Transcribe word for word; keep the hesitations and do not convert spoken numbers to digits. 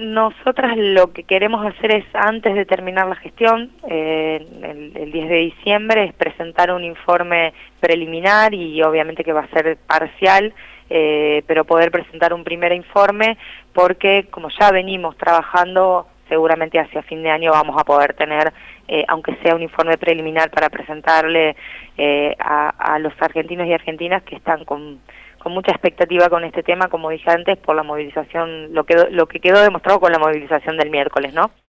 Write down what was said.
nosotras lo que queremos hacer es, antes de terminar la gestión, eh, el, el diez de diciembre, es presentar un informe preliminar y obviamente que va a ser parcial, eh, pero poder presentar un primer informe porque como ya venimos trabajando, seguramente hacia fin de año vamos a poder tener, eh, aunque sea un informe preliminar para presentarle eh, a, a los argentinos y argentinas que están con, con mucha expectativa con este tema, como dije antes, por la movilización, lo que, lo que quedó demostrado con la movilización del miércoles, ¿no?